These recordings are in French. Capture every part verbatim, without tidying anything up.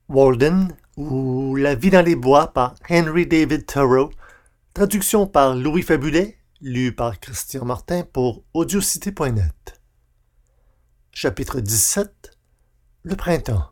Walden ou La vie dans les bois par Henry David Thoreau, traduction par Louis Fabulet, lu par Christian Martin pour audiocité point net. Chapitre dix-sept. Le printemps.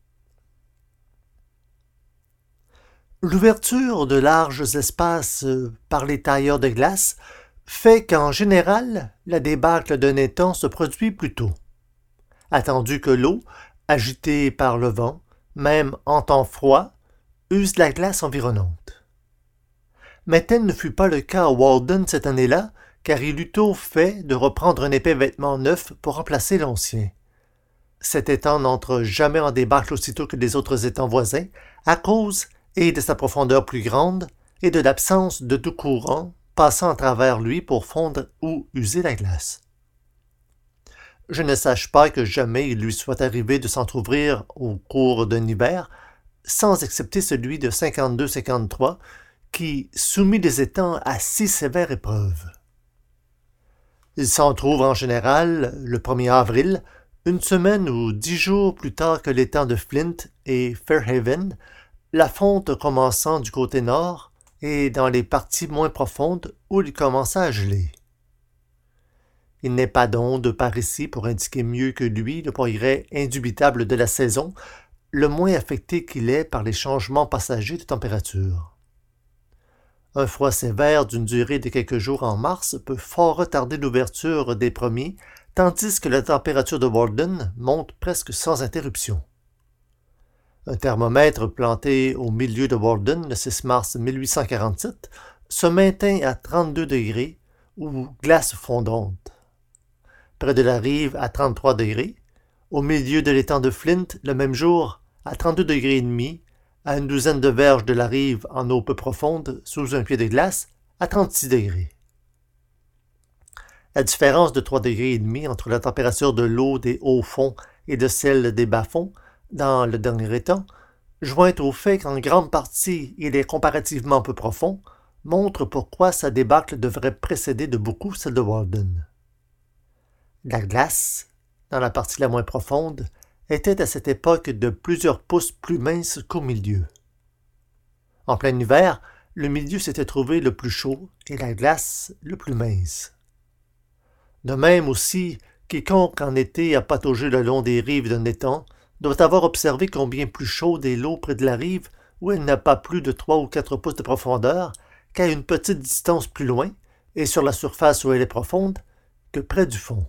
L'ouverture de larges espaces par les tailleurs de glace fait qu'en général, la débâcle d'un étang se produit plus tôt. Attendu que l'eau, agitée par le vent, même en temps froid, use la glace environnante. Mais tel ne fut pas le cas à Walden cette année-là, car il eut tôt fait de reprendre un épais vêtement neuf pour remplacer l'ancien. Cet étang n'entre jamais en débâcle aussitôt que les autres étangs voisins, à cause et de sa profondeur plus grande, et de l'absence de tout courant passant à travers lui pour fondre ou user la glace. Je ne sache pas que jamais il lui soit arrivé de s'entr'ouvrir au cours d'un hiver, sans excepter celui de cinquante-deux cinquante-trois, qui soumit les étangs à si sévère épreuve. Il s'entr'ouvre en général le premier avril, une semaine ou dix jours plus tard que l'étang de Flint et Fairhaven, la fonte commençant du côté nord et dans les parties moins profondes où il commença à geler. Il n'est pas d'onde par ici pour indiquer mieux que lui le progrès indubitable de la saison, le moins affecté qu'il est par les changements passagers de température. Un froid sévère d'une durée de quelques jours en mars peut fort retarder l'ouverture des premiers, tandis que la température de Walden monte presque sans interruption. Un thermomètre planté au milieu de Walden le six mars mille huit cent quarante-sept se maintint à trente-deux degrés ou glace fondante. Près de la rive à trente-trois degrés, au milieu de l'étang de Flint le même jour à trente-deux degrés et demi, à une douzaine de verges de la rive en eau peu profonde sous un pied de glace à trente-six degrés. La différence de trois degrés et demi entre la température de l'eau des hauts fonds et de celle des bas-fonds dans le dernier étang, jointe au fait qu'en grande partie il est comparativement peu profond, montre pourquoi sa débâcle devrait précéder de beaucoup celle de Walden. La glace, dans la partie la moins profonde, était à cette époque de plusieurs pouces plus mince qu'au milieu. En plein hiver, le milieu s'était trouvé le plus chaud et la glace le plus mince. De même aussi, quiconque en été a pataugé le long des rives d'un étang doit avoir observé combien plus chaude est l'eau près de la rive où elle n'a pas plus de trois ou quatre pouces de profondeur qu'à une petite distance plus loin, et sur la surface où elle est profonde, que près du fond.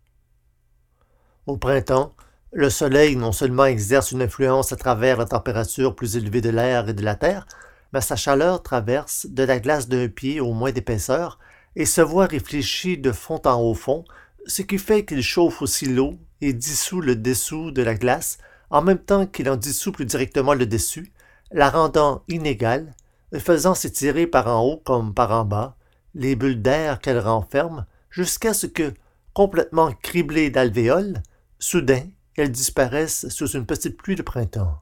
Au printemps, le soleil non seulement exerce une influence à travers la température plus élevée de l'air et de la terre, mais sa chaleur traverse de la glace d'un pied au moins d'épaisseur et se voit réfléchie de fond en haut fond, ce qui fait qu'il chauffe aussi l'eau et dissout le dessous de la glace en même temps qu'il en dissout plus directement le dessus, la rendant inégale, faisant s'étirer par en haut comme par en bas les bulles d'air qu'elle renferme jusqu'à ce que, complètement criblées d'alvéoles, soudain, elles disparaissent sous une petite pluie de printemps.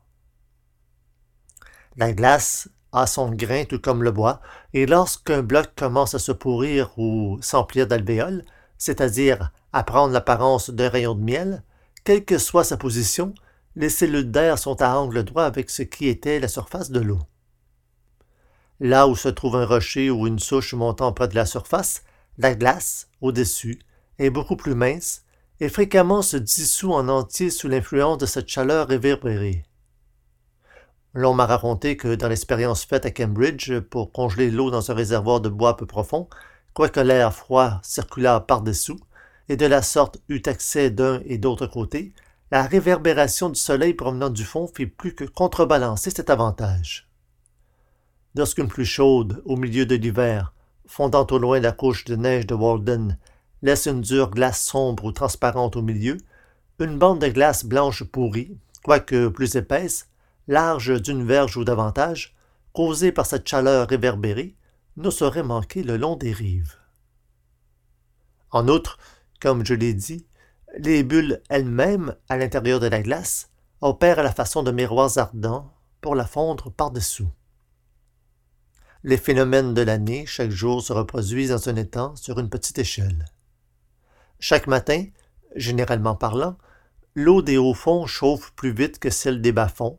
La glace a son grain tout comme le bois, et lorsqu'un bloc commence à se pourrir ou s'emplir d'alvéoles, c'est-à-dire à prendre l'apparence d'un rayon de miel, quelle que soit sa position, les cellules d'air sont à angle droit avec ce qui était la surface de l'eau. Là où se trouve un rocher ou une souche montant près de la surface, la glace, au-dessus, est beaucoup plus mince et fréquemment se dissout en entier sous l'influence de cette chaleur réverbérée. L'on m'a raconté que dans l'expérience faite à Cambridge pour congeler l'eau dans un réservoir de bois peu profond, quoique l'air froid circulât par-dessous, et de la sorte eût accès d'un et d'autre côté, la réverbération du soleil provenant du fond fit plus que contrebalancer cet avantage. Lorsqu'une pluie chaude, au milieu de l'hiver, fondant au loin la couche de neige de Walden, laisse une dure glace sombre ou transparente au milieu, une bande de glace blanche pourrie, quoique plus épaisse, large d'une verge ou davantage, causée par cette chaleur réverbérée, ne saurait manquer le long des rives. En outre, comme je l'ai dit, les bulles elles-mêmes, à l'intérieur de la glace, opèrent à la façon de miroirs ardents pour la fondre par-dessous. Les phénomènes de l'année, chaque jour, se reproduisent dans un étang sur une petite échelle. Chaque matin, généralement parlant, l'eau des hauts fonds chauffe plus vite que celle des bas-fonds,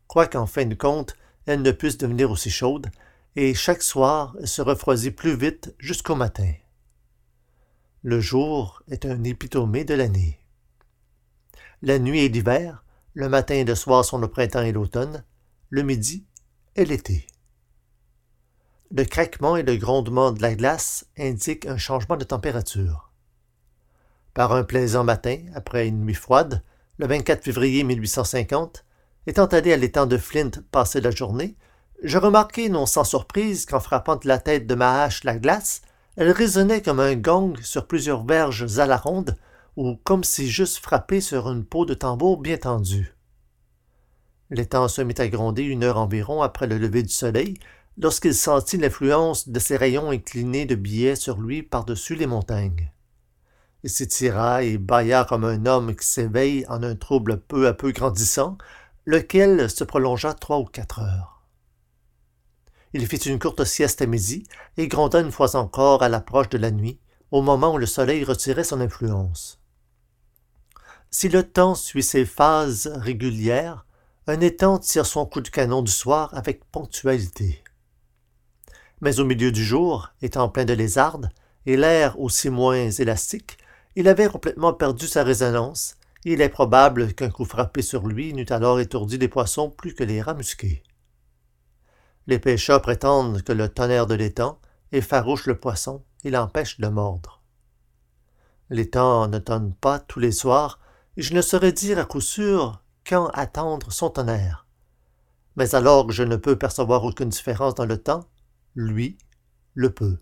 quoiqu'en fin de compte, elle ne puisse devenir aussi chaude, et chaque soir, elle se refroidit plus vite jusqu'au matin. Le jour est un épitomé de l'année. La nuit est l'hiver, le matin et le soir sont le printemps et l'automne, le midi est l'été. Le craquement et le grondement de la glace indiquent un changement de température. Par un plaisant matin, après une nuit froide, le vingt-quatre février mille huit cent cinquante, étant allé à l'étang de Flint passer la journée, je remarquai non sans surprise qu'en frappant de la tête de ma hache la glace, elle résonnait comme un gong sur plusieurs verges à la ronde, ou comme si j'eusse frappé sur une peau de tambour bien tendue. L'étang se mit à gronder une heure environ après le lever du soleil, lorsqu'il sentit l'influence de ses rayons inclinés de biais sur lui par-dessus les montagnes. Il s'étira et bâilla comme un homme qui s'éveille en un trouble peu à peu grandissant, lequel se prolongea trois ou quatre heures. Il fit une courte sieste à midi et gronda une fois encore à l'approche de la nuit, au moment où le soleil retirait son influence. Si le temps suit ses phases régulières, un étang tire son coup de canon du soir avec ponctualité. Mais au milieu du jour, étant plein de lézardes, et l'air aussi moins élastique, il avait complètement perdu sa résonance, et il est probable qu'un coup frappé sur lui n'eût alors étourdi les poissons plus que les rats musqués. Les pêcheurs prétendent que le tonnerre de l'étang effarouche le poisson et l'empêche de mordre. L'étang ne tonne pas tous les soirs, et je ne saurais dire à coup sûr quand attendre son tonnerre. Mais alors que je ne peux percevoir aucune différence dans le temps, lui le peut.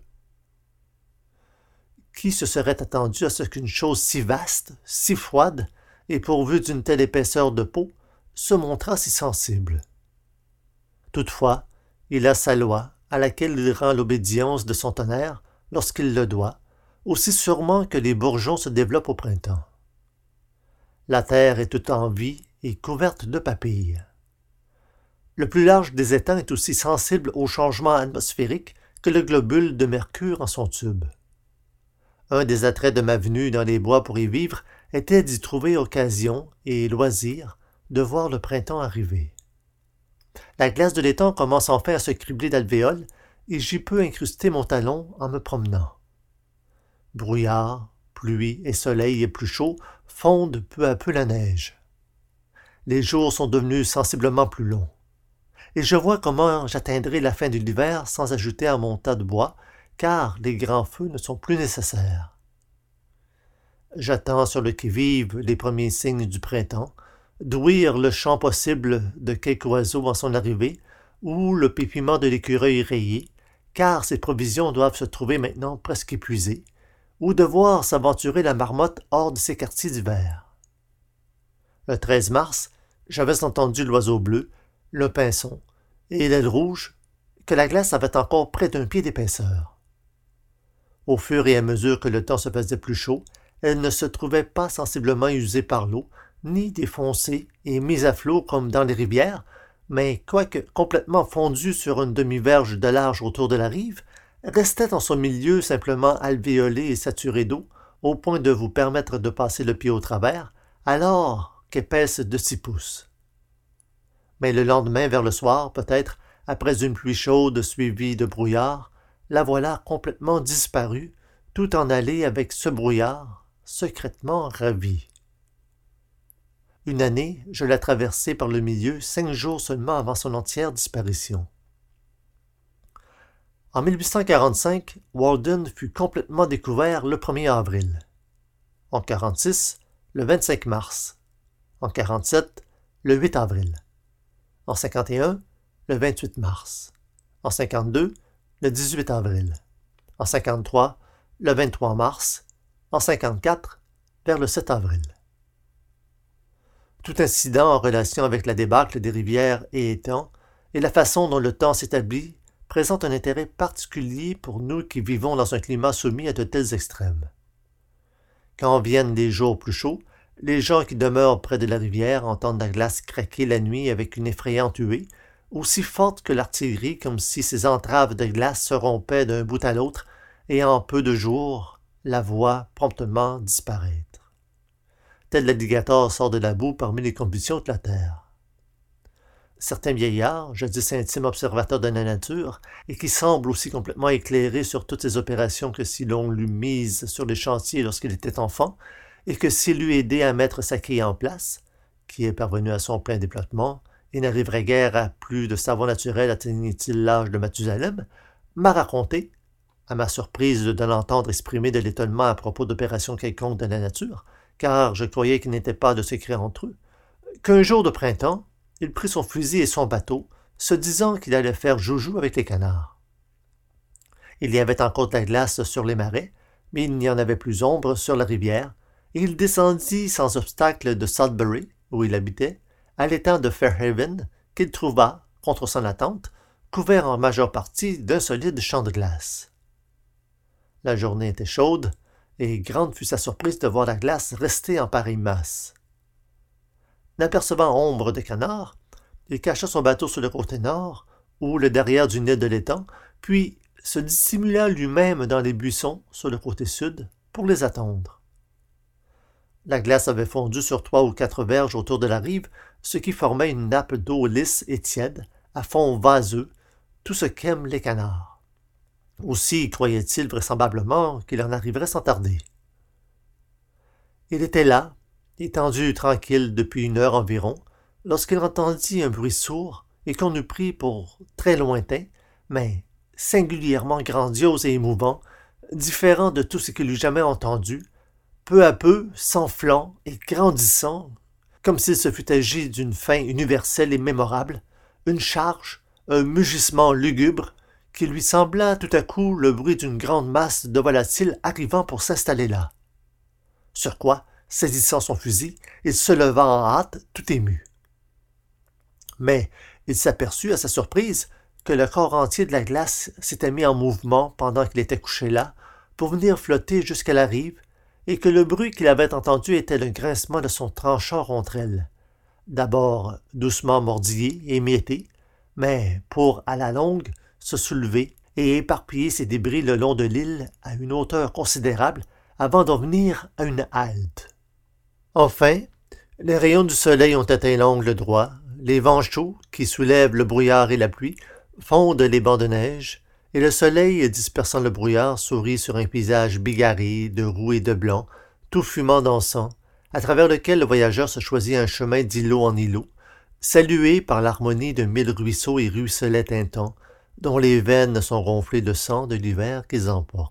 Qui se serait attendu à ce qu'une chose si vaste, si froide, et pourvue d'une telle épaisseur de peau, se montrât si sensible? Toutefois, il a sa loi, à laquelle il rend l'obédience de son tonnerre lorsqu'il le doit, aussi sûrement que les bourgeons se développent au printemps. La terre est toute en vie et couverte de papilles. Le plus large des étangs est aussi sensible aux changements atmosphériques que le globule de mercure en son tube. Un des attraits de ma venue dans les bois pour y vivre était d'y trouver occasion et loisir de voir le printemps arriver. La glace de l'étang commence enfin à se cribler d'alvéoles, et j'y peux incruster mon talon en me promenant. Brouillard, pluie et soleil et plus chaud fondent peu à peu la neige. Les jours sont devenus sensiblement plus longs, et je vois comment j'atteindrai la fin de l'hiver sans ajouter à mon tas de bois, car les grands feux ne sont plus nécessaires. J'attends sur le qui-vive les premiers signes du printemps, d'ouïr le chant possible de quelque oiseau en son arrivée, ou le pépillement de l'écureuil rayé, car ses provisions doivent se trouver maintenant presque épuisées, ou de voir s'aventurer la marmotte hors de ses quartiers d'hiver. Le treize mars, j'avais entendu l'oiseau bleu, le pinson et l'aile rouge, que la glace avait encore près d'un pied d'épaisseur. Au fur et à mesure que le temps se faisait plus chaud, elle ne se trouvait pas sensiblement usée par l'eau, ni défoncée et mise à flot comme dans les rivières, mais quoique complètement fondue sur une demi-verge de large autour de la rive, restait en son milieu simplement alvéolée et saturée d'eau, au point de vous permettre de passer le pied au travers, alors qu'épaisse de six pouces. Mais le lendemain, vers le soir, peut-être, après une pluie chaude suivie de brouillard, la voilà complètement disparue, tout en allée avec ce brouillard, secrètement ravie. Une année, je la traversai par le milieu cinq jours seulement avant son entière disparition. En mille huit cent quarante-cinq, Walden fut complètement découvert le premier avril. En quarante-six, le vingt-cinq mars. En quarante-sept, le huit avril. En cinquante et un, le vingt-huit mars. En cinquante-deux, le dix-huit avril. En cinquante-trois, le vingt-trois mars. En cinquante-quatre, vers le sept avril. Tout incident en relation avec la débâcle des rivières et étangs et la façon dont le temps s'établit présente un intérêt particulier pour nous qui vivons dans un climat soumis à de tels extrêmes. Quand viennent les jours plus chauds, les gens qui demeurent près de la rivière entendent la glace craquer la nuit avec une effrayante huée, aussi forte que l'artillerie, comme si ces entraves de glace se rompaient d'un bout à l'autre, et en peu de jours, la voient promptement disparaître. Tel l'alligator sort de la boue parmi les convulsions de la terre. Certains vieillards, jadis intimes observateurs de la nature, et qui semblent aussi complètement éclairés sur toutes ces opérations que si l'on l'eût mise sur les chantiers lorsqu'il était enfant, et que s'il eût aidé à mettre sa quille en place, qui est parvenu à son plein développement, et n'arriverait guère à plus de savoir naturel atteignait-il l'âge de Mathusalem, m'a raconté, à ma surprise de l'entendre exprimer de l'étonnement à propos d'opérations quelconques de la nature, car je croyais qu'il n'était pas de secret entre eux, qu'un jour de printemps, il prit son fusil et son bateau, se disant qu'il allait faire joujou avec les canards. Il y avait encore de la glace sur les marais, mais il n'y en avait plus ombre sur la rivière, et il descendit sans obstacle de Sudbury, où il habitait, à l'étang de Fairhaven, qu'il trouva, contre son attente, couvert en majeure partie d'un solide champ de glace. La journée était chaude, et grande fut sa surprise de voir la glace rester en pareille masse. N'apercevant ombre de canard, il cacha son bateau sur le côté nord, ou le derrière du nez de l'étang, puis se dissimula lui-même dans les buissons sur le côté sud pour les attendre. La glace avait fondu sur trois ou quatre verges autour de la rive, ce qui formait une nappe d'eau lisse et tiède, à fond vaseux, tout ce qu'aiment les canards. Aussi croyait-il vraisemblablement qu'il en arriverait sans tarder. Il était là, étendu tranquille depuis une heure environ, lorsqu'il entendit un bruit sourd et qu'on eût pris pour très lointain, mais singulièrement grandiose et émouvant, différent de tout ce qu'il eût jamais entendu, peu à peu s'enflant et grandissant, comme s'il se fût agi d'une fin universelle et mémorable, une charge, un mugissement lugubre, qui lui sembla tout à coup le bruit d'une grande masse de volatiles arrivant pour s'installer là. Sur quoi, saisissant son fusil, il se leva en hâte, tout ému. Mais il s'aperçut à sa surprise que le corps entier de la glace s'était mis en mouvement pendant qu'il était couché là, pour venir flotter jusqu'à la rive, et que le bruit qu'il avait entendu était le grincement de son tranchant contre elle, d'abord doucement mordillé et émietté, mais pour, à la longue, se soulever et éparpiller ses débris le long de l'île à une hauteur considérable avant d'en venir à une halte. Enfin, les rayons du soleil ont atteint l'angle droit, les vents chauds, qui soulèvent le brouillard et la pluie, fondent les bancs de neige, et le soleil, dispersant le brouillard, sourit sur un paysage bigarré de roux et de blanc, tout fumant d'encens, à travers lequel le voyageur se choisit un chemin d'îlot en îlot, salué par l'harmonie de mille ruisseaux et ruisselets tintants, dont les veines sont ronflées de sang de l'hiver qu'ils emportent.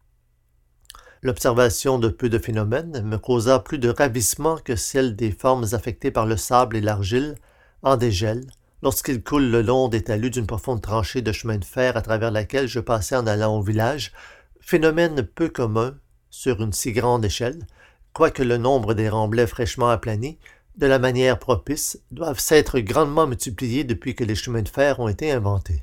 L'observation de peu de phénomènes me causa plus de ravissement que celle des formes affectées par le sable et l'argile en dégel, lorsqu'ils coulent le long des talus d'une profonde tranchée de chemin de fer à travers laquelle je passais en allant au village, phénomène peu commun sur une si grande échelle, quoique le nombre des remblais fraîchement aplanis, de la manière propice, doivent s'être grandement multipliés depuis que les chemins de fer ont été inventés.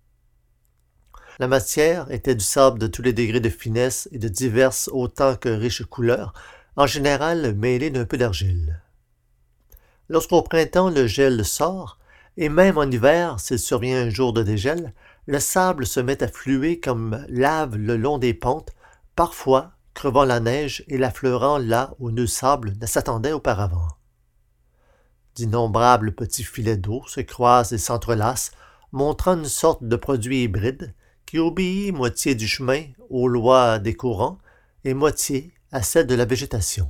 La matière était du sable de tous les degrés de finesse et de diverses autant que riches couleurs, en général mêlées d'un peu d'argile. Lorsqu'au printemps le gel sort, et même en hiver, s'il survient un jour de dégel, le sable se met à fluer comme lave le long des pentes, parfois crevant la neige et l'affleurant là où nul sable ne s'attendait auparavant. D'innombrables petits filets d'eau se croisent et s'entrelacent, montrant une sorte de produit hybride qui obéit moitié du chemin aux lois des courants et moitié à celles de la végétation.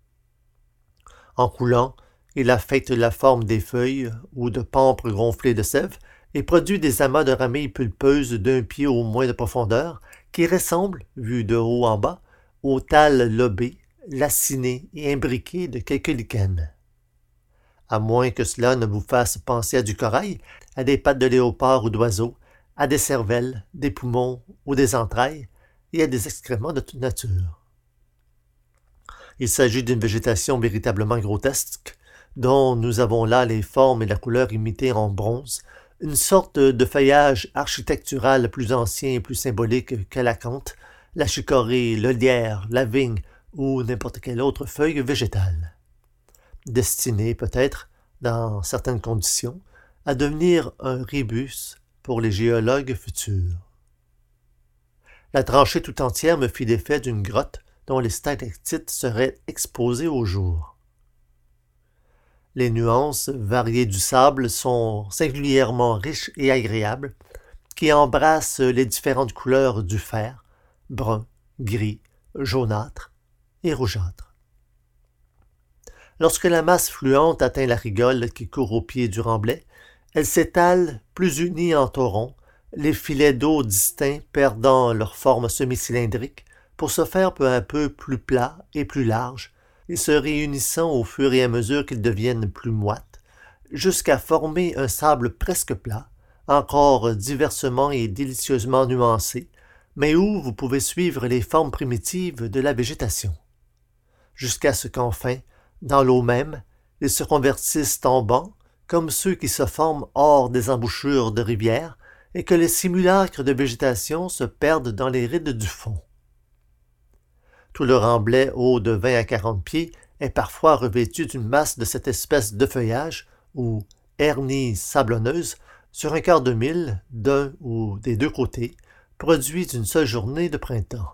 En coulant, il affecte la forme des feuilles ou de pampres gonflées de sève et produit des amas de ramilles pulpeuses d'un pied au moins de profondeur qui ressemblent, vus de haut en bas, aux tales lobées, lacinées et imbriquées de quelques lichens. À moins que cela ne vous fasse penser à du corail, à des pattes de léopard ou d'oiseau, à des cervelles, des poumons ou des entrailles, et à des excréments de toute nature. Il s'agit d'une végétation véritablement grotesque, dont nous avons là les formes et la couleur imitées en bronze, une sorte de feuillage architectural plus ancien et plus symbolique que l'acanthe, la chicorée, le lierre, la vigne ou n'importe quelle autre feuille végétale. Destinée peut-être, dans certaines conditions, à devenir un rébus pour les géologues futurs. La tranchée tout entière me fit l'effet d'une grotte dont les stalactites seraient exposées au jour. Les nuances variées du sable sont singulièrement riches et agréables, qui embrassent les différentes couleurs du fer, brun, gris, jaunâtre et rougeâtre. Lorsque la masse fluente atteint la rigole qui court au pied du remblai, elle s'étale plus unie en torrent, les filets d'eau distincts perdant leur forme semi-cylindrique pour se faire peu à peu plus plats et plus larges, et se réunissant au fur et à mesure qu'ils deviennent plus moites, jusqu'à former un sable presque plat, encore diversement et délicieusement nuancé, mais où vous pouvez suivre les formes primitives de la végétation. Jusqu'à ce qu'enfin, dans l'eau même, ils se convertissent en bancs, comme ceux qui se forment hors des embouchures de rivières, et que les simulacres de végétation se perdent dans les rides du fond. Tout le remblai haut de vingt à quarante pieds est parfois revêtu d'une masse de cette espèce de feuillage, ou hernie sablonneuse, sur un quart de mille d'un ou des deux côtés, produit d'une seule journée de printemps.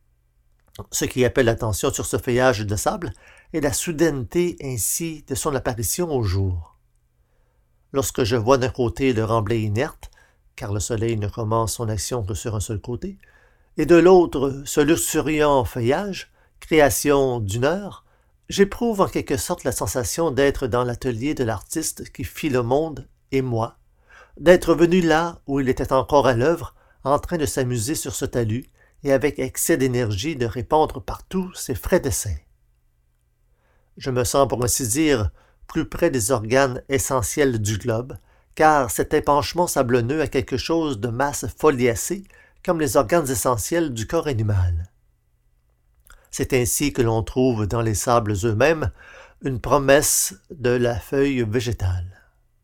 Ce qui appelle l'attention sur ce feuillage de sable est la soudaineté ainsi de son apparition au jour. Lorsque je vois d'un côté le remblai inerte, car le soleil ne commence son action que sur un seul côté, et de l'autre ce luxuriant feuillage, création d'une heure, j'éprouve en quelque sorte la sensation d'être dans l'atelier de l'artiste qui fit le monde et moi, d'être venu là où il était encore à l'œuvre, en train de s'amuser sur ce talus et avec excès d'énergie de répandre partout ses frais dessins. Je me sens, pour ainsi dire, plus près des organes essentiels du globe, car cet épanchement sablonneux a quelque chose de masse foliacée, comme les organes essentiels du corps animal. C'est ainsi que l'on trouve dans les sables eux-mêmes une promesse de la feuille végétale.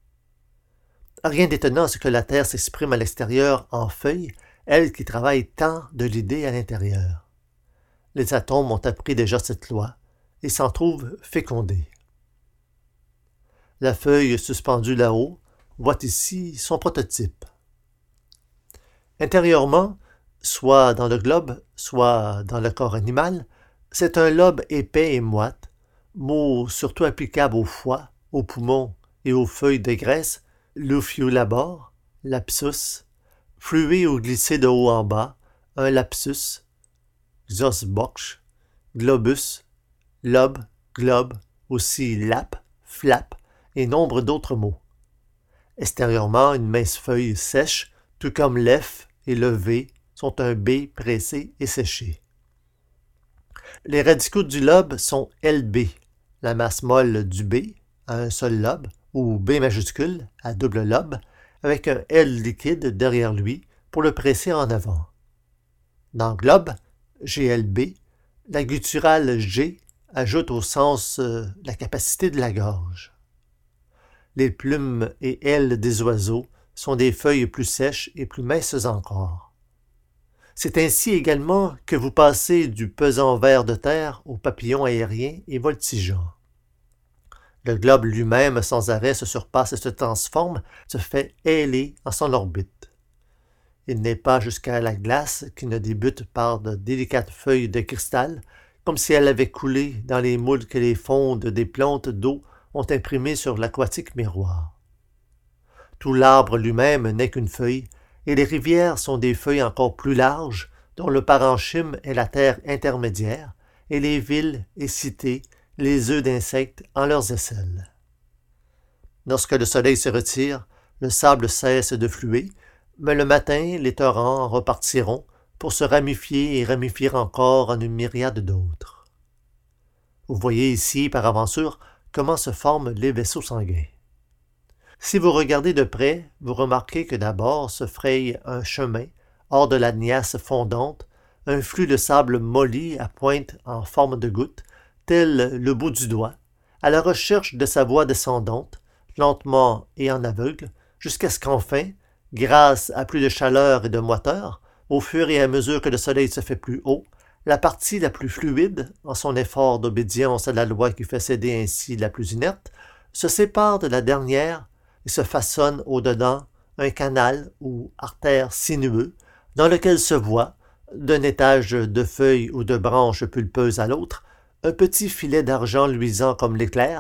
Rien d'étonnant à ce que la Terre s'exprime à l'extérieur en feuilles, elle qui travaille tant de l'idée à l'intérieur. Les atomes ont appris déjà cette loi et s'en trouvent fécondés. La feuille suspendue là-haut voit ici son prototype. Intérieurement, soit dans le globe, soit dans le corps animal, c'est un lobe épais et moite, mot surtout applicable au foie, aux poumons et aux feuilles de graisse, l'ophiolabore, lapsus, flué ou glissé de haut en bas, un lapsus, xosbox, globus, lobe, globe, aussi lap, flap et nombre d'autres mots. Extérieurement, une mince feuille sèche, tout comme l'F et le V sont un B pressé et séché. Les radicaux du lobe sont L B, la masse molle du B à un seul lobe, ou B majuscule à double lobe, avec un L liquide derrière lui pour le presser en avant. Dans globe, G L B, la gutturale G ajoute au sens euh, la capacité de la gorge. Les plumes et ailes des oiseaux sont des feuilles plus sèches et plus minces encore. C'est ainsi également que vous passez du pesant ver de terre au papillon aérien et voltigeant. Le globe lui-même sans arrêt se surpasse et se transforme, se fait héler en son orbite. Il n'est pas jusqu'à la glace qui ne débute par de délicates feuilles de cristal, comme si elle avait coulé dans les moules que les fondes des plantes d'eau ont imprimés sur l'aquatique miroir. Tout l'arbre lui-même n'est qu'une feuille, et les rivières sont des feuilles encore plus larges, dont le parenchyme est la terre intermédiaire, et les villes et cités, les œufs d'insectes en leurs aisselles. Lorsque le soleil se retire, le sable cesse de fluer, mais le matin, les torrents repartiront pour se ramifier et ramifier encore en une myriade d'autres. Vous voyez ici, par aventure, comment se forment les vaisseaux sanguins. Si vous regardez de près, vous remarquez que d'abord se fraye un chemin, hors de la liasse fondante, un flux de sable molli à pointe en forme de goutte, tel le bout du doigt, à la recherche de sa voie descendante, lentement et en aveugle, jusqu'à ce qu'enfin, grâce à plus de chaleur et de moiteur, au fur et à mesure que le soleil se fait plus haut, la partie la plus fluide, en son effort d'obédience à la loi qui fait céder ainsi la plus inerte, se sépare de la dernière et se façonne au-dedans un canal ou artère sinueux dans lequel se voit, d'un étage de feuilles ou de branches pulpeuses à l'autre, un petit filet d'argent luisant comme l'éclair,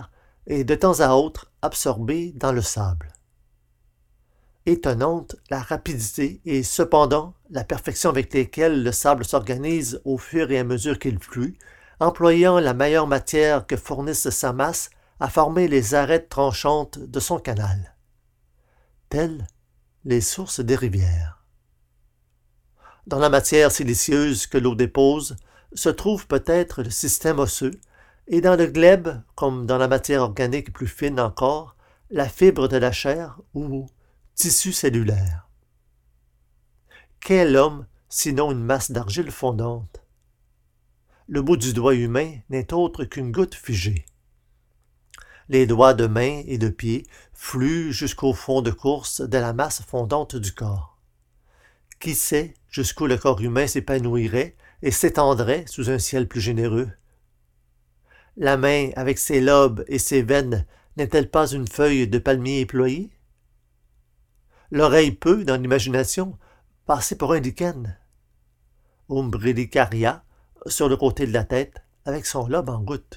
et de temps à autre absorbée dans le sable. Étonnante la rapidité et cependant la perfection avec lesquelles le sable s'organise au fur et à mesure qu'il flue, employant la meilleure matière que fournisse sa masse à former les arêtes tranchantes de son canal. Telles les sources des rivières. Dans la matière silicieuse que l'eau dépose se trouve peut-être le système osseux, et dans le glèbe, comme dans la matière organique plus fine encore, la fibre de la chair ou tissu cellulaire. Qu'est l'homme sinon une masse d'argile fondante? Le bout du doigt humain n'est autre qu'une goutte figée. Les doigts de main et de pied fluent jusqu'au fond de course de la masse fondante du corps. Qui sait jusqu'où le corps humain s'épanouirait et s'étendrait sous un ciel plus généreux? La main, avec ses lobes et ses veines, n'est-elle pas une feuille de palmier éployée? L'oreille peut, dans l'imagination, passer pour un lichen. Umbilicaria, sur le côté de la tête, avec son lobe en goutte.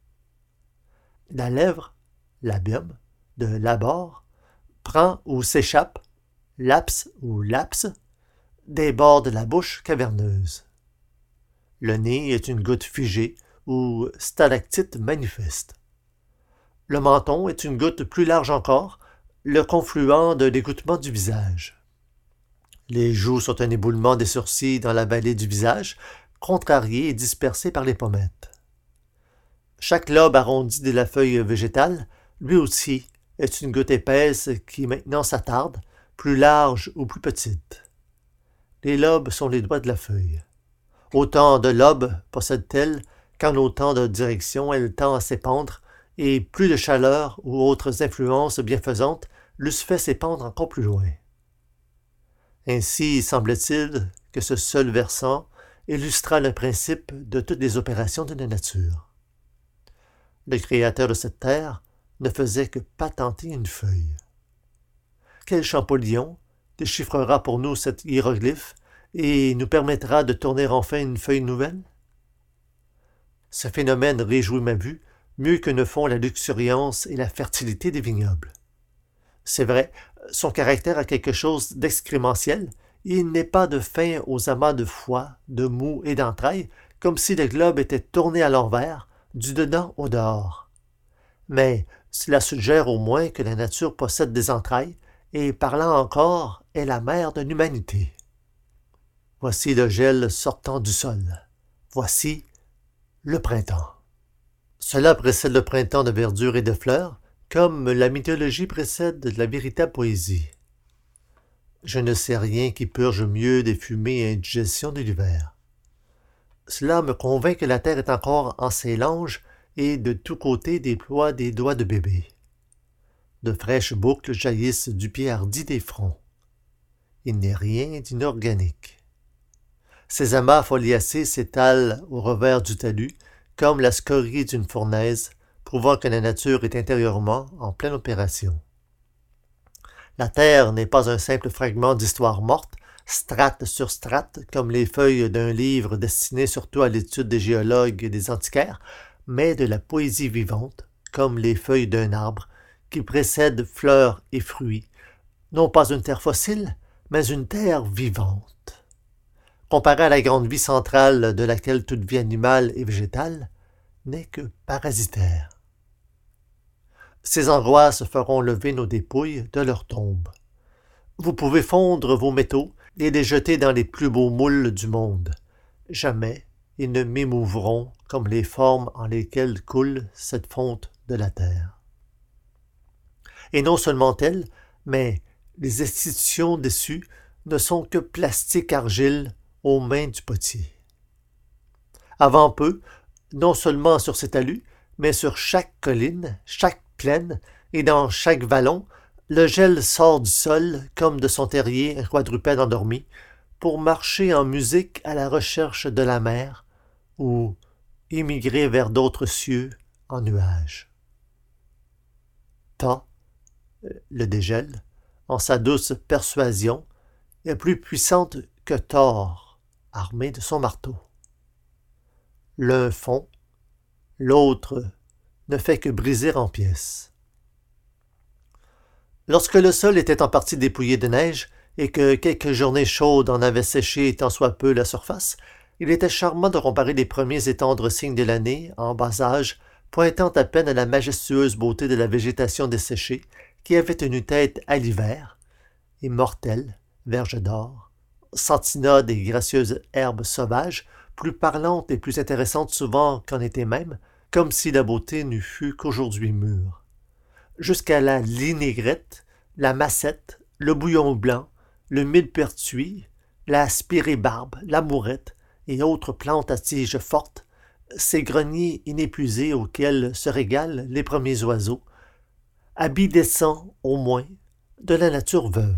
La lèvre, labium, de labor, prend ou s'échappe, laps ou laps, des bords de la bouche caverneuse. Le nez est une goutte figée ou stalactite manifeste. Le menton est une goutte plus large encore, le confluent de l'égouttement du visage. Les joues sont un éboulement des sourcils dans la vallée du visage, contrarié et dispersé par les pommettes. Chaque lobe arrondi de la feuille végétale, lui aussi, est une goutte épaisse qui maintenant s'attarde, plus large ou plus petite. Les lobes sont les doigts de la feuille. Autant de lobes possède-t-elle qu'en autant de directions elle tend à s'épandre, et plus de chaleur ou autres influences bienfaisantes l'eussent fait s'épandre encore plus loin. Ainsi semble-t-il que ce seul versant illustra le principe de toutes les opérations de la nature. Le créateur de cette terre ne faisait que patenter une feuille. Quel Champollion déchiffrera pour nous cet hiéroglyphe et nous permettra de tourner enfin une feuille nouvelle? Ce phénomène réjouit ma vue mieux que ne font la luxuriance et la fertilité des vignobles. C'est vrai, son caractère a quelque chose d'excrémentiel, et il n'est pas de fin aux amas de foie, de mou et d'entrailles, comme si le globe était tourné à l'envers, du dedans au dehors. Mais cela suggère au moins que la nature possède des entrailles, et parlant encore, est la mère de l'humanité. Voici le gel sortant du sol. Voici le printemps. Cela précède le printemps de verdure et de fleurs, comme la mythologie précède la véritable poésie. Je ne sais rien qui purge mieux des fumées et indigestions de l'hiver. Cela me convainc que la terre est encore en ses langes et de tous côtés déploie des doigts de bébé. De fraîches boucles jaillissent du pied hardi des fronts. Il n'est rien d'inorganique. Ces amas foliacés s'étalent au revers du talus, comme la scorie d'une fournaise, prouvant que la nature est intérieurement en pleine opération. La terre n'est pas un simple fragment d'histoire morte, strate sur strate, comme les feuilles d'un livre destiné surtout à l'étude des géologues et des antiquaires, mais de la poésie vivante, comme les feuilles d'un arbre, qui précède fleurs et fruits, non pas une terre fossile, mais une terre vivante. Comparée à la grande vie centrale de laquelle toute vie animale et végétale n'est que parasitaire. Ces angoisses feront lever nos dépouilles de leur tombe. Vous pouvez fondre vos métaux et les jeter dans les plus beaux moules du monde. Jamais ils ne m'émouvront comme les formes en lesquelles coule cette fonte de la terre. Et non seulement elles, mais les institutions dessus ne sont que plastique argile aux mains du potier. Avant peu, non seulement sur ces talus, mais sur chaque colline, chaque plaine et dans chaque vallon, le gel sort du sol comme de son terrier un quadrupède endormi pour marcher en musique à la recherche de la mer ou émigrer vers d'autres cieux en nuages. Tant, le dégel, en sa douce persuasion, est plus puissante que Thor, armé de son marteau. L'un fond, l'autre ne fait que briser en pièces. Lorsque le sol était en partie dépouillé de neige et que quelques journées chaudes en avaient séché tant soit peu la surface, il était charmant de comparer les premiers et tendres signes de l'année, en bas âge, pointant à peine à la majestueuse beauté de la végétation desséchée, qui avait tenu tête à l'hiver, immortelle, verge d'or, sentinode et gracieuse herbe sauvage, plus parlante et plus intéressante souvent qu'en été même, comme si la beauté n'eût fû qu'aujourd'hui mûre. Jusqu'à la linaigrette, la massette, le bouillon blanc, le millepertuis, la spirébarbe, l'amourette et autres plantes à tiges fortes, ces greniers inépuisés auxquels se régalent les premiers oiseaux, habit décent, au moins, de la nature veuve.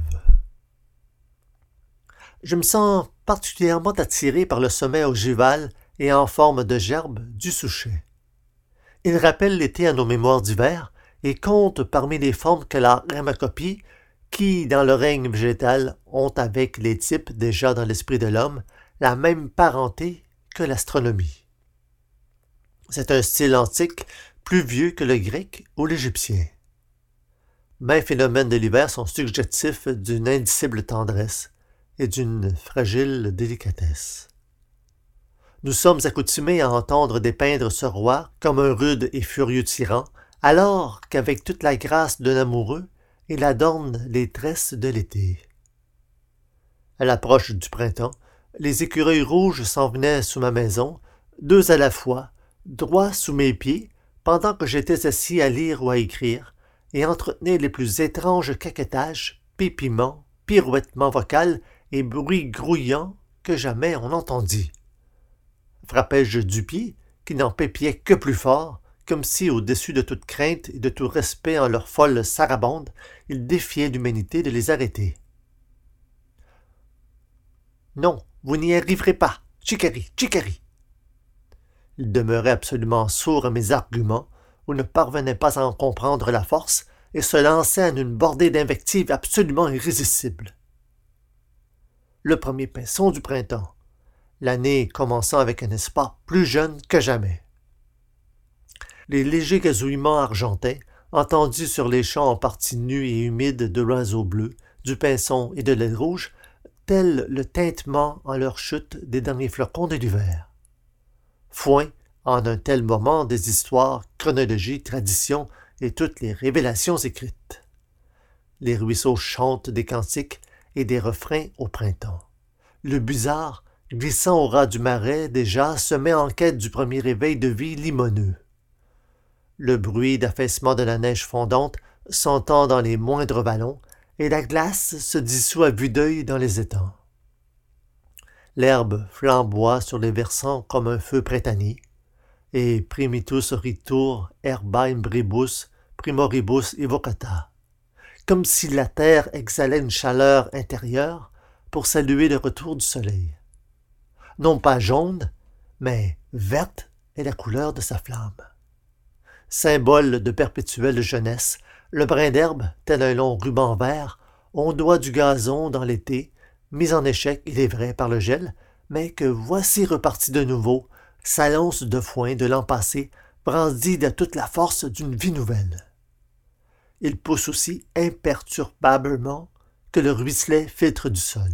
Je me sens particulièrement attiré par le sommet ogival et en forme de gerbe du souchet. Il rappelle l'été à nos mémoires d'hiver et compte parmi les formes que l'art aime à copier, qui, dans le règne végétal, ont avec les types déjà dans l'esprit de l'homme la même parenté que l'astronomie. C'est un style antique plus vieux que le grec ou l'égyptien. Maints phénomènes de l'hiver sont suggestifs d'une indicible tendresse et d'une fragile délicatesse. Nous sommes accoutumés à entendre dépeindre ce roi comme un rude et furieux tyran, alors qu'avec toute la grâce d'un amoureux, il adorne les tresses de l'été. À l'approche du printemps, les écureuils rouges s'en venaient sous ma maison, deux à la fois, droit sous mes pieds, pendant que j'étais assis à lire ou à écrire, et entretenaient les plus étranges caquetages, pépiments, pirouettements vocaux et bruits grouillants que jamais on entendit. Frappais-je du pied, qui n'en pépiait que plus fort, comme si, au-dessus de toute crainte et de tout respect en leur folle sarabande, ils défiaient l'humanité de les arrêter. Non, vous n'y arriverez pas, Chicari, Chicari. Il demeurait absolument sourd à mes arguments, ou ne parvenait pas à en comprendre la force, et se lançait en une bordée d'invectives absolument irrésistibles. Le premier pinceau du printemps, l'année commençant avec un espoir plus jeune que jamais. Les légers gazouillements argentins, entendus sur les champs en partie nus et humides de l'oiseau bleu, du pinson et de l'aile rouge, tel le tintement en leur chute des derniers flocons de l'hiver. Foin, en un tel moment, des histoires, chronologies, traditions et toutes les révélations écrites. Les ruisseaux chantent des cantiques et des refrains au printemps. Le busard, glissant au ras du marais, déjà se met en quête du premier réveil de vie limoneux. Le bruit d'affaissement de la neige fondante s'entend dans les moindres vallons, et la glace se dissout à vue d'œil dans les étangs. L'herbe flamboie sur les versants comme un feu printanier, et primitus ritur herba imbribus primoribus evocata, comme si la terre exhalait une chaleur intérieure pour saluer le retour du soleil. Non pas jaune, mais verte est la couleur de sa flamme. Symbole de perpétuelle jeunesse, le brin d'herbe, tel un long ruban vert, ondoie du gazon dans l'été, mis en échec, il est vrai, par le gel, mais que voici reparti de nouveau, s'annonce de foin de l'an passé, brandi de toute la force d'une vie nouvelle. Il pousse aussi imperturbablement que le ruisselet filtre du sol.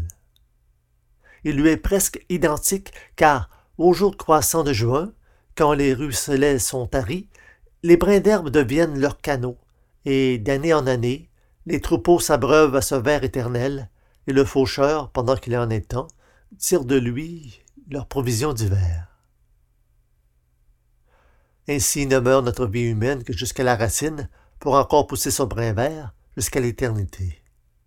Il lui est presque identique, car, au jour croissant de juin, quand les ruisselets sont taris, les brins d'herbe deviennent leurs canaux, et d'année en année, les troupeaux s'abreuvent à ce ver éternel, et le faucheur, pendant qu'il en est temps, tire de lui leurs provisions d'hiver. Ainsi ne meurt notre vie humaine que jusqu'à la racine, pour encore pousser son brin vert jusqu'à l'éternité.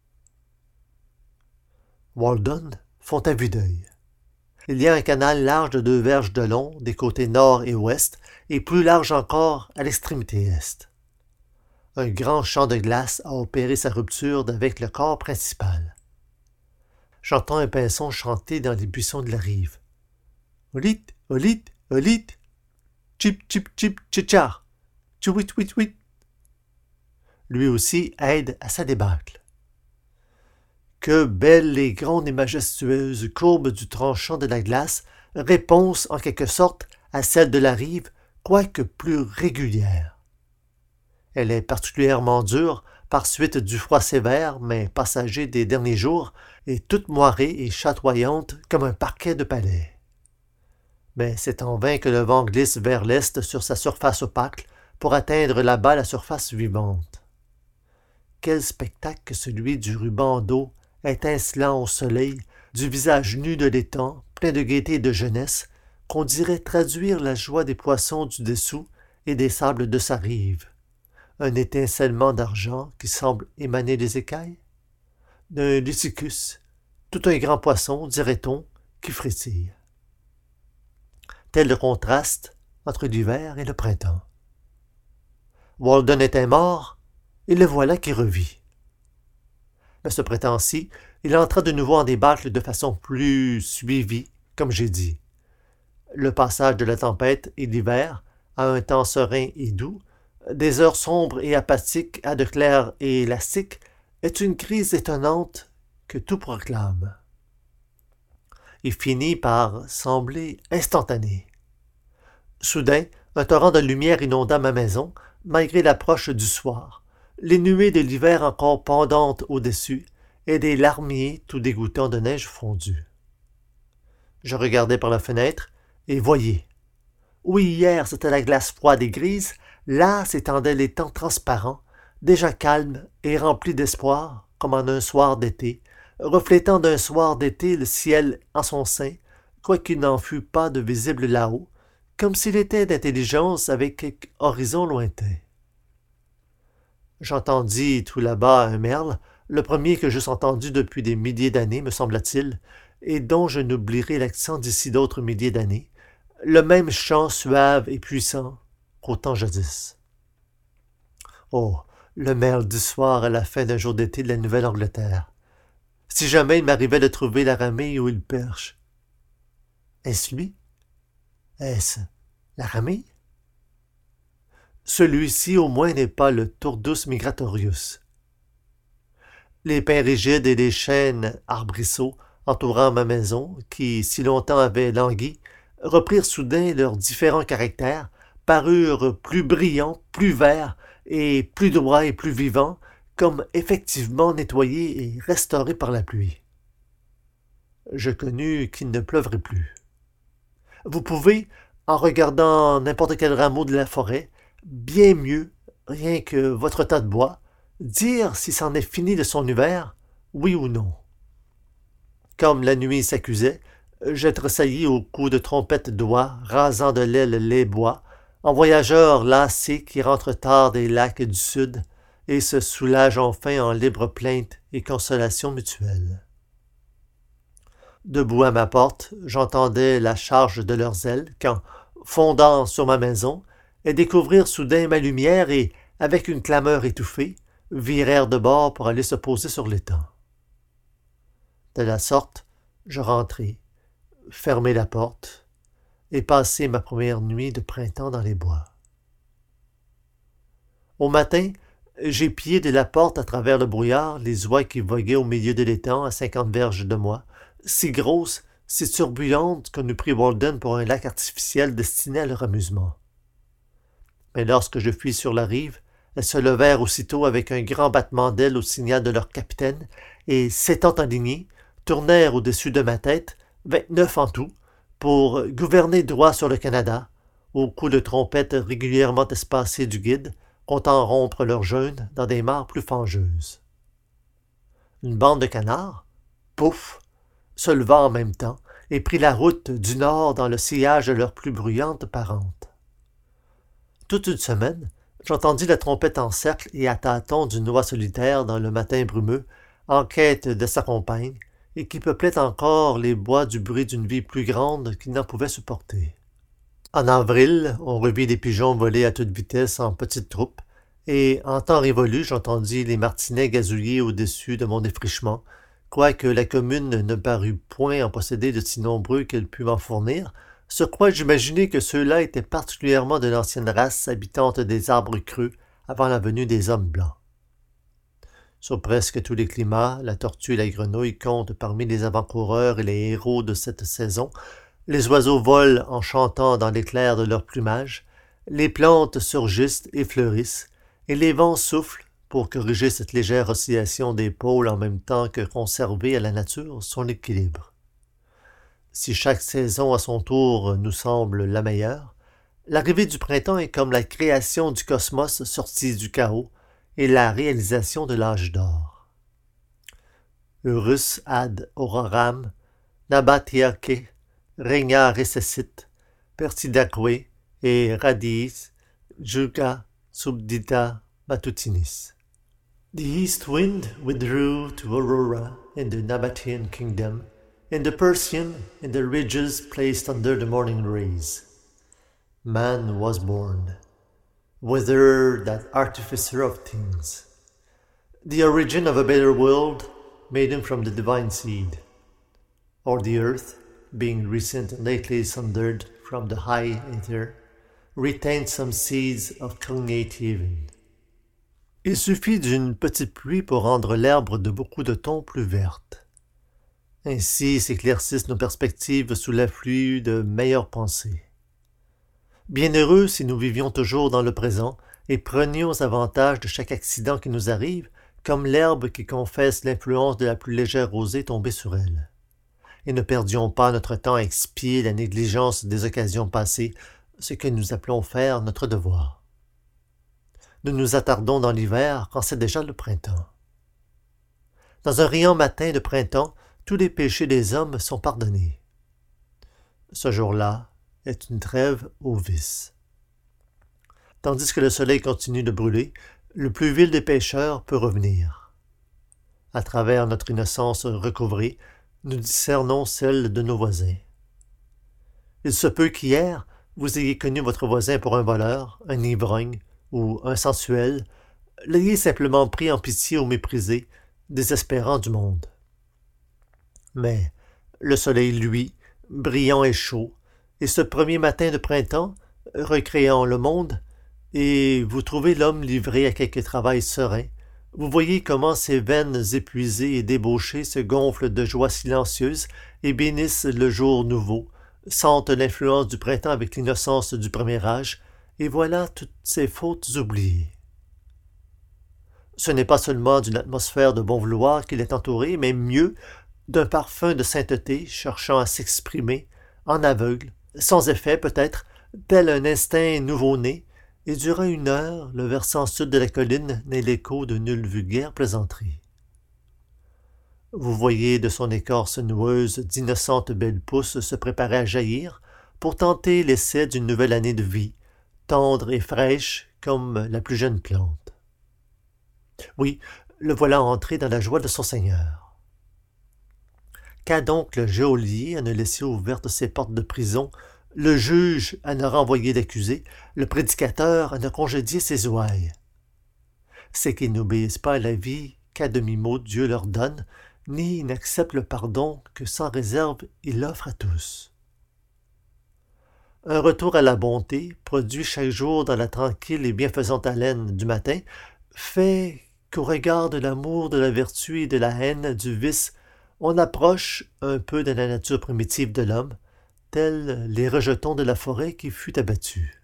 Walden font à vue d'œil. Il y a un canal large de deux verges de long des côtés nord et ouest, et plus large encore à l'extrémité est. Un grand champ de glace a opéré sa rupture d'avec le corps principal. J'entends un pinson chanter dans les buissons de la rive. Olit, olit, olit, chip, chip, chip, tchitchar, tchouit, huit, huit. Lui aussi aide à sa débâcle. Que belles et grandes et majestueuses courbes du tranchant de la glace, réponse en quelque sorte à celle de la rive, quoique plus régulière. Elle est particulièrement dure, par suite du froid sévère, mais passager des derniers jours, et toute moirée et chatoyante comme un parquet de palais. Mais c'est en vain que le vent glisse vers l'est sur sa surface opaque pour atteindre là-bas la surface vivante. Quel spectacle que celui du ruban d'eau étincelant au soleil, du visage nu de l'étang, plein de gaieté et de jeunesse, qu'on dirait traduire la joie des poissons du dessous et des sables de sa rive. Un étincellement d'argent qui semble émaner des écailles? D'un Lycicus, tout un grand poisson, dirait-on, qui frétille. Tel le contraste entre l'hiver et le printemps. Walden était mort, et le voilà qui revit. Mais ce printemps-ci, il entra de nouveau en débâcle de façon plus suivie, comme j'ai dit. Le passage de la tempête et l'hiver à un temps serein et doux, des heures sombres et apathiques à de clairs et élastiques, est une crise étonnante que tout proclame. Il finit par sembler instantané. Soudain, un torrent de lumière inonda ma maison, malgré l'approche du soir, les nuées de l'hiver encore pendantes au-dessus, et des larmiers tout dégoûtants de neige fondue. Je regardais par la fenêtre, et voyez, oui, hier c'était la glace froide et grise, là s'étendait l'étang transparent, déjà calme et rempli d'espoir, comme en un soir d'été, reflétant d'un soir d'été le ciel en son sein, quoiqu'il n'en fût pas de visible là-haut, comme s'il était d'intelligence avec quelque horizon lointain. J'entendis tout là-bas un merle, le premier que j'eusse entendu depuis des milliers d'années, me sembla-t-il, et dont je n'oublierai l'accent d'ici d'autres milliers d'années, le même chant suave et puissant qu'au temps jadis. Oh, le merle du soir à la fin d'un jour d'été de la Nouvelle-Angleterre. Si jamais il m'arrivait de trouver la ramille où il perche. Est-ce lui? Est-ce la ramille? Celui-ci au moins n'est pas le Turdus migratorius. Les pins rigides et les chênes arbrisseaux entourant ma maison, qui si longtemps avaient langui, reprirent soudain leurs différents caractères, parurent plus brillants, plus verts, et plus droits et plus vivants, comme effectivement nettoyés et restaurés par la pluie. Je connus qu'il ne pleuvrait plus. Vous pouvez, en regardant n'importe quel rameau de la forêt, bien mieux, rien que votre tas de bois, dire si c'en est fini de son hiver, oui ou non. Comme la nuit s'accusait, je tressaillis au coup de trompette d'oie, rasant de l'aile les bois, en voyageur lassé qui rentre tard des lacs du sud et se soulage enfin en libre plainte et consolation mutuelle. Debout à ma porte, j'entendais la charge de leurs ailes quand, fondant sur ma maison, elles découvrirent soudain ma lumière et, avec une clameur étouffée, virèrent de bord pour aller se poser sur l'étang. De la sorte, je rentrai, fermai la porte et passai ma première nuit de printemps dans les bois. Au matin, j'épiai de la porte à travers le brouillard les oies qui voguaient au milieu de l'étang à cinquante verges de moi, si grosses, si turbulentes qu'on eût pris Walden pour un lac artificiel destiné à leur amusement. Mais lorsque je fus sur la rive, elles se levèrent aussitôt avec un grand battement d'ailes au signal de leur capitaine, et, s'étant alignées, tournèrent au-dessus de ma tête, vingt-neuf en tout, pour gouverner droit sur le Canada, au coup de trompette régulièrement espacé du guide, comptant rompre leur jeûne dans des mares plus fangeuses. Une bande de canards, pouf, se leva en même temps et prit la route du nord dans le sillage de leurs plus bruyantes parentes. Toute une semaine, j'entendis la trompette en cercle et à tâtons d'une oie solitaire dans le matin brumeux, en quête de sa compagne, et qui peuplait encore les bois du bruit d'une vie plus grande qu'il n'en pouvait supporter. En avril, on revit des pigeons voler à toute vitesse en petites troupes, et en temps révolu, j'entendis les martinets gazouiller au-dessus de mon défrichement, quoique la commune ne parût point en posséder de si nombreux qu'elle pût m'en fournir, sur quoi j'imaginai que ceux-là étaient particulièrement de l'ancienne race habitante des arbres creux avant la venue des hommes blancs. Sur presque tous les climats, la tortue et la grenouille comptent parmi les avant-coureurs et les héros de cette saison. Les oiseaux volent en chantant dans l'éclair de leur plumage, les plantes surgissent et fleurissent, et les vents soufflent pour corriger cette légère oscillation des pôles en même temps que conserver à la nature son équilibre. Si chaque saison à son tour nous semble la meilleure, l'arrivée du printemps est comme la création du cosmos sorti du chaos et la réalisation de l'âge d'or. Eurus ad auroram, nabatiaque, regna recessit, pertidaque et radiis, juga subdita matutinis. The east wind withdrew to Aurora in the Nabatean kingdom, and the Persian in the ridges placed under the morning rays. Man was born, whether that artificer of things. The origin of a better world made him from the divine seed, or the earth, being recent and lately sundered from the high ether, retained some seeds of cognate even. Il suffit d'une petite pluie pour rendre l'herbe de beaucoup de tons plus verte. Ainsi s'éclaircissent nos perspectives sous l'afflux de meilleures pensées. Bienheureux si nous vivions toujours dans le présent et prenions avantage de chaque accident qui nous arrive, comme l'herbe qui confesse l'influence de la plus légère rosée tombée sur elle. Et ne perdions pas notre temps à expier la négligence des occasions passées, ce que nous appelons faire notre devoir. Nous nous attardons dans l'hiver quand c'est déjà le printemps. Dans un riant matin de printemps, tous les péchés des hommes sont pardonnés. Ce jour-là est une trêve aux vices. Tandis que le soleil continue de brûler, le plus vil des pécheurs peut revenir. À travers notre innocence recouvrée, nous discernons celle de nos voisins. Il se peut qu'hier, vous ayez connu votre voisin pour un voleur, un ivrogne ou un sensuel, l'ayez simplement pris en pitié ou méprisé, désespérant du monde. Mais le soleil, lui, brillant et chaud, et ce premier matin de printemps, recréant le monde, et vous trouvez l'homme livré à quelque travail serein, vous voyez comment ses veines épuisées et débauchées se gonflent de joie silencieuse et bénissent le jour nouveau, sentent l'influence du printemps avec l'innocence du premier âge, et voilà toutes ces fautes oubliées. Ce n'est pas seulement d'une atmosphère de bon vouloir qu'il est entouré, mais mieux, d'un parfum de sainteté cherchant à s'exprimer, en aveugle, sans effet peut-être, tel un instinct nouveau-né, et durant une heure, le versant sud de la colline n'est l'écho de nulle vulgaire plaisanterie. Vous voyez de son écorce noueuse d'innocentes belles pousses se préparer à jaillir pour tenter l'essai d'une nouvelle année de vie, tendre et fraîche comme la plus jeune plante. Oui, le voilà entré dans la joie de son Seigneur. Qu'a donc le geôlier à ne laisser ouvertes ses portes de prison, le juge à ne renvoyer l'accusé, le prédicateur à ne congédier ses ouailles? C'est qu'ils n'obéissent pas à la vie qu'à demi-mot Dieu leur donne, ni n'acceptent le pardon que sans réserve il offre à tous. Un retour à la bonté, produit chaque jour dans la tranquille et bienfaisante haleine du matin, fait qu'au regard de l'amour, de la vertu et de la haine du vice, on approche un peu de la nature primitive de l'homme, tels les rejetons de la forêt qui fut abattue.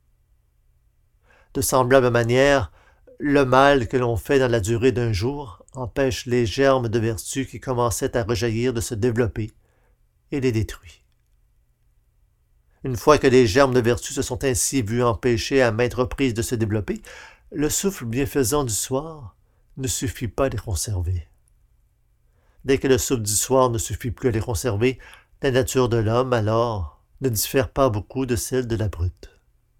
De semblable manière, le mal que l'on fait dans la durée d'un jour empêche les germes de vertu qui commençaient à rejaillir de se développer et les détruit. Une fois que les germes de vertu se sont ainsi vus empêchés à maintes reprises de se développer, le souffle bienfaisant du soir ne suffit pas à les conserver. Dès que le souffle du soir ne suffit plus à les conserver, la nature de l'homme, alors, ne diffère pas beaucoup de celle de la brute.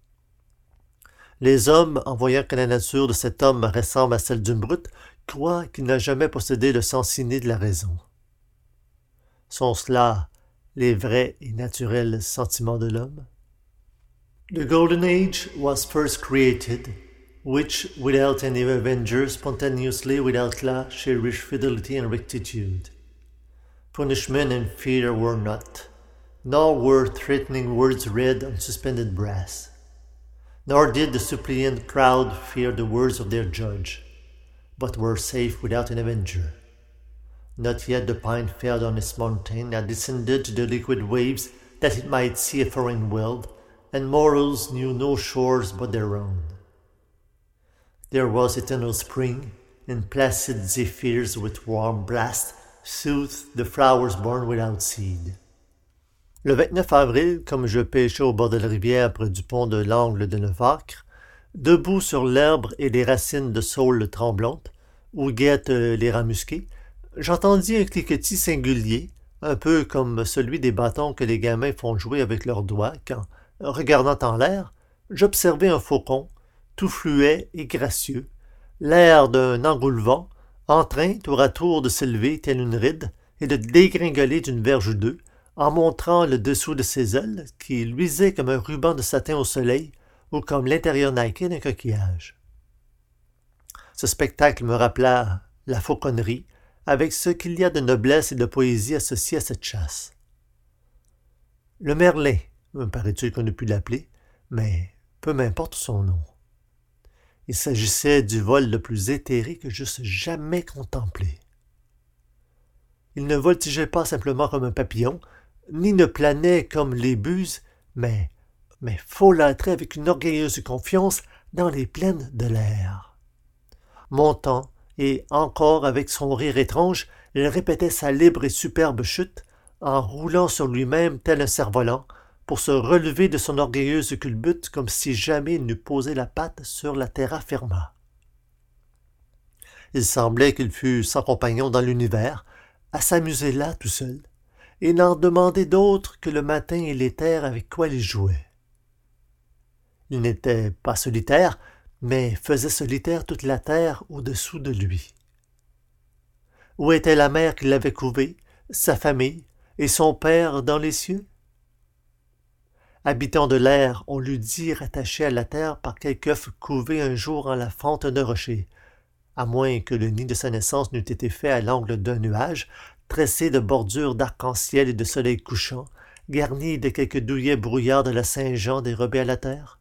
Les hommes, en voyant que la nature de cet homme ressemble à celle d'une brute, croient qu'il n'a jamais possédé le sens inné de la raison. Sont-ce là les vrais et naturels sentiments de l'homme? The golden age was first created, which, without any avenger, spontaneously, without law, cherished fidelity and rectitude. Punishment and fear were not, nor were threatening words read on suspended brass. Nor did the suppliant crowd fear the words of their judge, but were safe without an avenger. Not yet the pine fell on its mountain, and descended to the liquid waves, that it might see a foreign world, and mortals knew no shores but their own. There was eternal spring, and placid zephyrs with warm blast soothed the flowers born without seed. Le vingt-neuf avril, comme je pêchais au bord de la rivière près du pont de l'Angle de Neufacre, debout sur l'herbe et les racines de saule tremblantes, où guettent les rats musqués, j'entendis un cliquetis singulier, un peu comme celui des bâtons que les gamins font jouer avec leurs doigts quand, regardant en l'air, j'observai un faucon, tout fluet et gracieux, l'air d'un engoulevent, en train tour à tour de s'élever telle une ride et de dégringoler d'une verge ou deux, en montrant le dessous de ses ailes qui luisaient comme un ruban de satin au soleil ou comme l'intérieur niqué d'un coquillage. Ce spectacle me rappela la fauconnerie, avec ce qu'il y a de noblesse et de poésie associée à cette chasse. Le merlin, me paraît-il qu'on ne pu l'appeler, mais peu m'importe son nom. Il s'agissait du vol le plus éthéré que j'eusse jamais contemplé. Il ne voltigeait pas simplement comme un papillon, ni ne planait comme les buses, mais, mais folâtrait avec une orgueilleuse confiance dans les plaines de l'air. Montant, et encore avec son rire étrange, il répétait sa libre et superbe chute, en roulant sur lui-même tel un cerf-volant, pour se relever de son orgueilleuse culbute comme si jamais il n'eût posé la patte sur la terra firma. Il semblait qu'il fût sans compagnon dans l'univers, à s'amuser là tout seul, et n'en demander d'autre que le matin et l'éther avec quoi il jouait. Il n'était pas solitaire, mais faisait solitaire toute la terre au-dessous de lui. Où était la mère qui l'avait couvé, sa famille et son père dans les cieux? Habitant de l'air, on l'eût dit rattaché à la terre par quelque œuf couvé un jour en la fente d'un rocher, à moins que le nid de sa naissance n'eût été fait à l'angle d'un nuage, tressé de bordures d'arc-en-ciel et de soleil couchant, garni de quelques douillets brouillards de la Saint-Jean dérobés à la terre.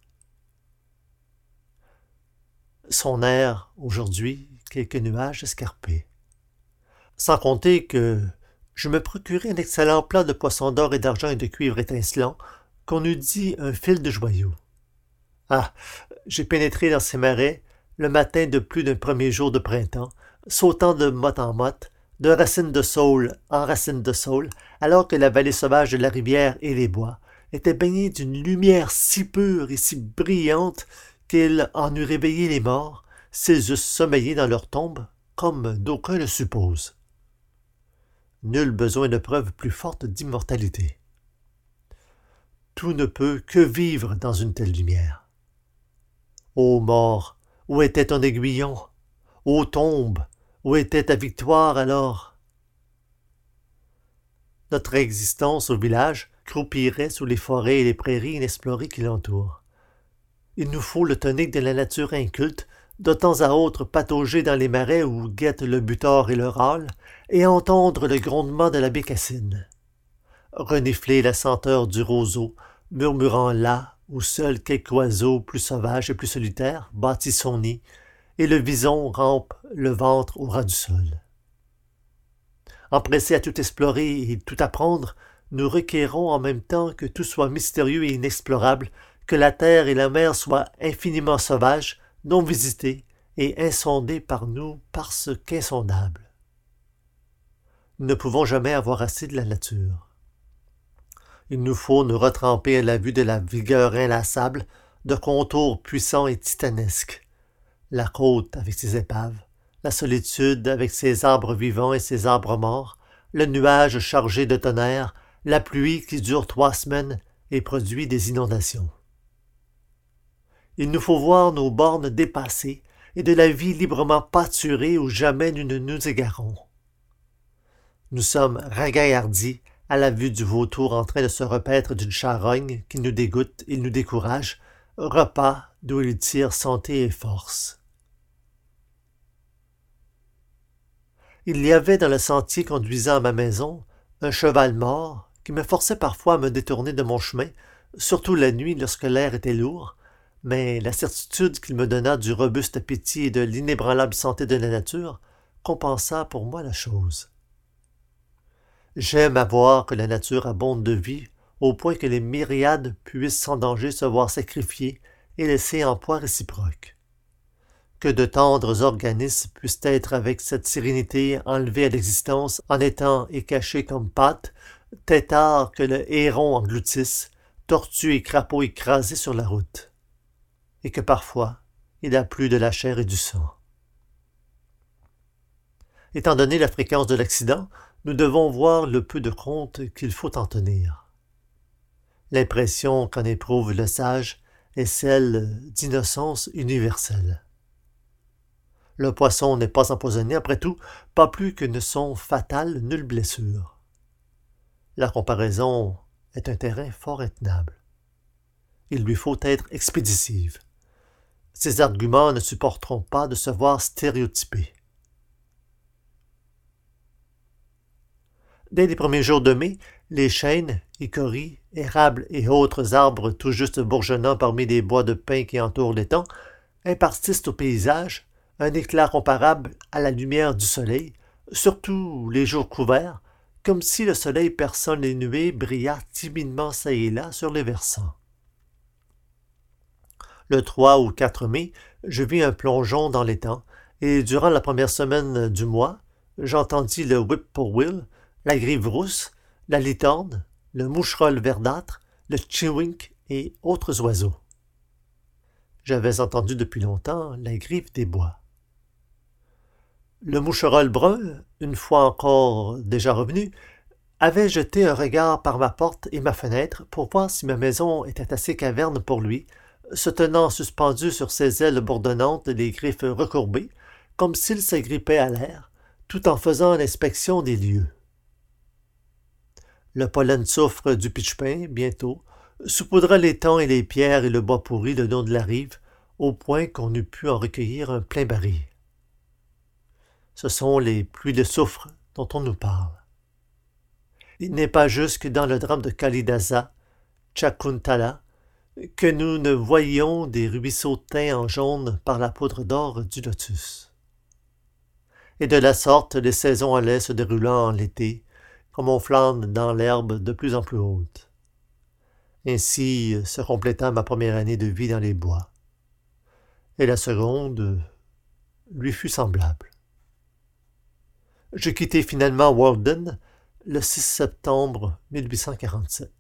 Son air, aujourd'hui, quelques nuages escarpés. Sans compter que je me procurai un excellent plat de poisson d'or et d'argent et de cuivre étincelant, qu'on eût dit un fil de joyaux. Ah, j'ai pénétré dans ces marais le matin de plus d'un premier jour de printemps, sautant de motte en motte, de racine de saule en racine de saule, alors que la vallée sauvage de la rivière et les bois étaient baignés d'une lumière si pure et si brillante qu'il en eût réveillé les morts s'ils eussent sommeillé dans leur tombe, comme d'aucuns le supposent. Nul besoin de preuve plus forte d'immortalité. Tout ne peut que vivre dans une telle lumière. Ô mort, où était ton aiguillon? Ô tombe, où était ta victoire alors? Notre existence au village croupirait sous les forêts et les prairies inexplorées qui l'entourent. Il nous faut le tonique de la nature inculte, de temps à autre patauger dans les marais où guettent le butor et le râle, et entendre le grondement de la bécassine. Renifler la senteur du roseau, murmurant là où seul quelque oiseau plus sauvage et plus solitaire bâtit son nid, et le vison rampe le ventre au ras du sol. Empressés à tout explorer et tout apprendre, nous requérons en même temps que tout soit mystérieux et inexplorable, que la terre et la mer soient infiniment sauvages, non visitées et insondées par nous parce qu'insondables. Nous ne pouvons jamais avoir assez de la nature. Il nous faut nous retremper à la vue de la vigueur inlassable, de contours puissants et titanesques. La côte avec ses épaves, la solitude avec ses arbres vivants et ses arbres morts, le nuage chargé de tonnerre, la pluie qui dure trois semaines et produit des inondations. Il nous faut voir nos bornes dépassées et de la vie librement pâturée où jamais nous ne nous égarons. Nous sommes ragaillardis à la vue du vautour en train de se repaître d'une charogne qui nous dégoûte et nous décourage, repas d'où il tire santé et force. Il y avait dans le sentier conduisant à ma maison un cheval mort qui me forçait parfois à me détourner de mon chemin, surtout la nuit lorsque l'air était lourd, mais la certitude qu'il me donna du robuste appétit et de l'inébranlable santé de la nature compensa pour moi la chose. J'aime à voir que la nature abonde de vie au point que les myriades puissent sans danger se voir sacrifier et laisser en poids réciproque. Que de tendres organismes puissent être avec cette sérénité enlevés à l'existence en étant et cachés comme pâte, têtards que le héron engloutisse, tortues et crapauds écrasés sur la route. Et que parfois, il a plu de la chair et du sang. Étant donné la fréquence de l'accident, nous devons voir le peu de compte qu'il faut en tenir. L'impression qu'en éprouve le sage est celle d'innocence universelle. Le poisson n'est pas empoisonné, après tout, pas plus que ne sont fatales nulle blessure. La comparaison est un terrain fort intenable. Il lui faut être expéditive. Ses arguments ne supporteront pas de se voir stéréotypés. Dès les premiers jours de mai, les chênes, icôries, érables et autres arbres tout juste bourgeonnant parmi les bois de pins qui entourent l'étang impartissent au paysage un éclat comparable à la lumière du soleil, surtout les jours couverts, comme si le soleil perçant les nuées brillât timidement çà et là sur les versants. Le trois ou quatre mai, je vis un plongeon dans l'étang, et durant la première semaine du mois, j'entendis le whip-poor-will, la grive rousse, la litorne, le moucherolle verdâtre, le chewink et autres oiseaux. J'avais entendu depuis longtemps la grive des bois. Le moucherolle brun, une fois encore déjà revenu, avait jeté un regard par ma porte et ma fenêtre pour voir si ma maison était assez caverne pour lui, se tenant suspendu sur ses ailes bourdonnantes, les griffes recourbées, comme s'il s'agrippait à l'air, tout en faisant l'inspection des lieux. Le pollen soufre du pitch-pin, bientôt, saupoudra l'étang et les pierres et le bois pourri le long de la rive, au point qu'on eût pu en recueillir un plein baril. Ce sont les pluies de soufre dont on nous parle. Il n'est pas jusque dans le drame de Kalidasa, Shakuntala, que nous ne voyions des ruisseaux teints en jaune par la poudre d'or du lotus. Et de la sorte, les saisons allaient se déroulant en l'été, comme on flâne dans l'herbe de plus en plus haute. Ainsi se compléta ma première année de vie dans les bois. Et la seconde lui fut semblable. Je quittai finalement Walden le six septembre mille huit cent quarante-sept.